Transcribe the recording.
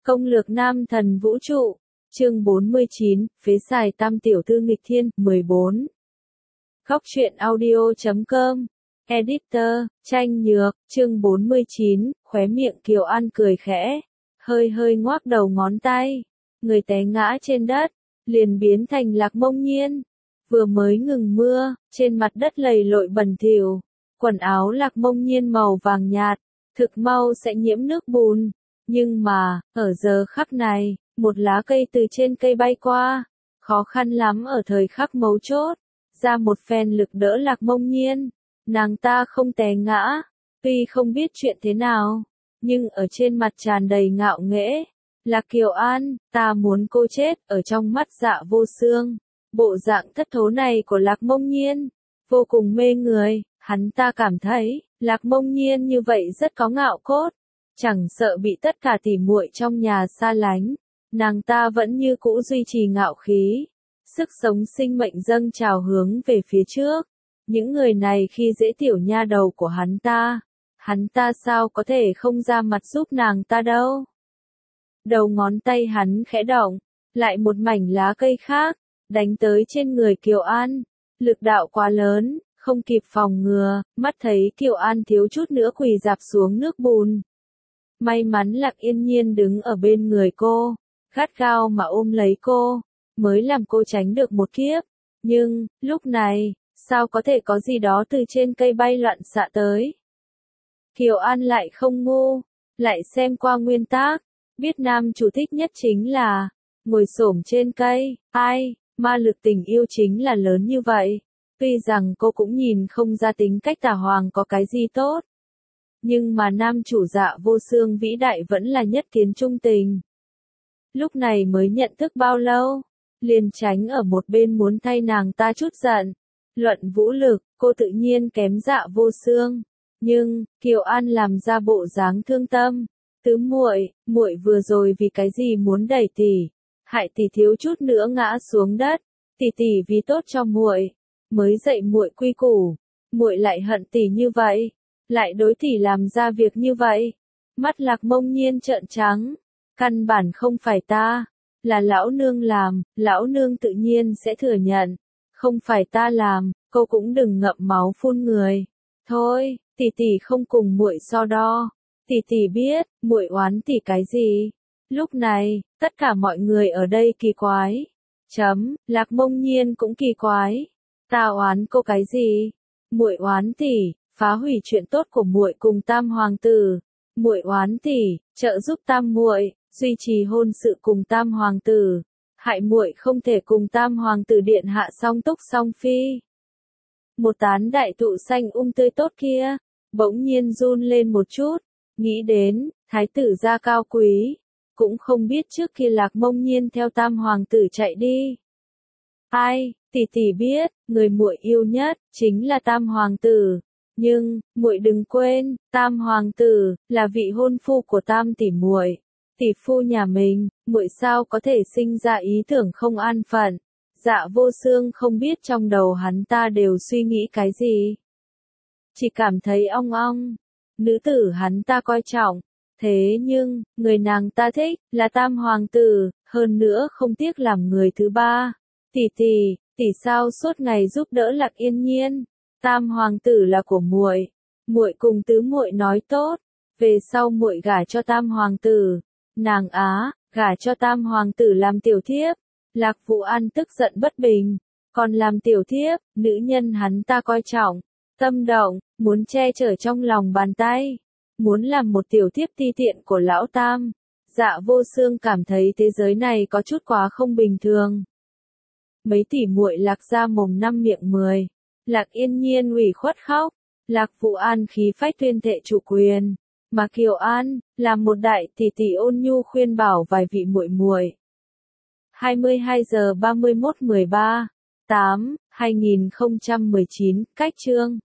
Công lược nam thần vũ trụ, chương 49, phế xài tam tiểu thư nghịch thiên, 14. Góc truyện audio.com, editor, Tranh Nhược, chương 49, khóe miệng Kiều An cười khẽ, hơi hơi ngoác đầu ngón tay, người té ngã trên đất, liền biến thành Lạc Mông Nhiên. Vừa mới ngừng mưa, trên mặt đất lầy lội bẩn thỉu, quần áo Lạc Mông Nhiên màu vàng nhạt, thực mau sẽ nhiễm nước bùn. Nhưng mà, ở giờ khắc này, một lá cây từ trên cây bay qua, khó khăn lắm ở thời khắc mấu chốt, ra một phen lực đỡ Lạc Mông Nhiên, nàng ta không té ngã, tuy không biết chuyện thế nào, nhưng ở trên mặt tràn đầy ngạo nghễ, Lạc Kiều An, ta muốn cô chết, ở trong mắt Dạ Vô Xương, bộ dạng thất thố này của Lạc Mông Nhiên, vô cùng mê người, hắn ta cảm thấy, Lạc Mông Nhiên như vậy rất có ngạo cốt. Chẳng sợ bị tất cả tỉ muội trong nhà xa lánh, nàng ta vẫn như cũ duy trì ngạo khí, sức sống sinh mệnh dâng trào hướng về phía trước. Những người này khi dễ tiểu nha đầu của hắn ta sao có thể không ra mặt giúp nàng ta đâu. Đầu ngón tay hắn khẽ động, lại một mảnh lá cây khác, đánh tới trên người Kiều An, lực đạo quá lớn, không kịp phòng ngừa, mắt thấy Kiều An thiếu chút nữa quỳ rạp xuống nước bùn. May mắn Lạc Yên Nhiên đứng ở bên người cô, gắt gao mà ôm lấy cô, mới làm cô tránh được một kiếp. Nhưng, lúc này, sao có thể có gì đó từ trên cây bay loạn xạ tới. Kiều An lại không ngu, lại xem qua nguyên tắc, biết nam chủ thích nhất chính là, ngồi xổm trên cây, ma lực tình yêu chính là lớn như vậy. Tuy rằng cô cũng nhìn không ra tính cách Tả Hoàng có cái gì tốt. Nhưng mà nam chủ Dạ Vô Xương vĩ đại vẫn là nhất kiến trung tình. Lúc này mới nhận thức bao lâu, liền tránh ở một bên muốn thay nàng ta chút giận. Luận vũ lực, cô tự nhiên kém Dạ Vô Xương. Nhưng, Kiều An làm ra bộ dáng thương tâm. Tứ muội vừa rồi vì cái gì muốn đẩy tỷ, hại tỷ thiếu chút nữa ngã xuống đất. Tỷ vì tốt cho muội, mới dạy muội quy củ, muội lại hận tỷ như vậy. Lại đối tỷ làm ra việc như vậy. Mắt Lạc Mông Nhiên trợn trắng. Căn bản không phải ta. Là lão nương làm, lão nương tự nhiên sẽ thừa nhận. Không phải ta làm, cô cũng đừng ngậm máu phun người. Thôi, tỷ không cùng muội so đo. Tỷ biết, muội oán tỷ cái gì. Lúc này, tất cả mọi người ở đây kỳ quái. Lạc Mông Nhiên cũng kỳ quái. Ta oán cô cái gì? Muội oán tỷ. Phá hủy chuyện tốt của muội cùng Tam hoàng tử, muội oán tỷ, trợ giúp Tam muội, duy trì hôn sự cùng Tam hoàng tử, hại muội không thể cùng Tam hoàng tử điện hạ song túc song phi. Một tán đại thụ xanh tươi tốt kia, bỗng nhiên run lên một chút, nghĩ đến, thái tử gia cao quý, cũng không biết trước kia Lạc Mông Nhiên theo Tam hoàng tử chạy đi. Tỷ biết, người muội yêu nhất chính là Tam hoàng tử. Nhưng, muội đừng quên, Tam hoàng tử là vị hôn phu của Tam tỷ muội. Tỷ phu nhà mình, muội sao có thể sinh ra ý tưởng không an phận. Dạ Vô Xương không biết trong đầu hắn ta đều suy nghĩ cái gì. Chỉ cảm thấy ong ong. Nữ tử hắn ta coi trọng. Thế nhưng, người nàng ta thích là Tam hoàng tử, hơn nữa không tiếc làm người thứ ba. Tỷ sao suốt ngày giúp đỡ Lạc Yên Nhiên. Tam hoàng tử là của muội, muội cùng tứ muội nói tốt, về sau muội gả cho Tam hoàng tử. Nàng gả cho Tam hoàng tử làm tiểu thiếp. Lạc Vũ An tức giận bất bình, còn làm tiểu thiếp, nữ nhân hắn ta coi trọng, tâm động, muốn che chở trong lòng bàn tay, muốn làm một tiểu thiếp ti tiện của lão Tam. Dạ Vô Xương cảm thấy thế giới này có chút quá không bình thường. Mấy tỷ muội Lạc ra mồm năm miệng 10. Lạc Yên Nhiên ủy khuất khóc, Lạc Vũ An khí phách tuyên thệ chủ quyền, mà Kiều An là một đại tỷ ôn nhu khuyên bảo vài vị muội. 22:31:13/8/2019, cách chương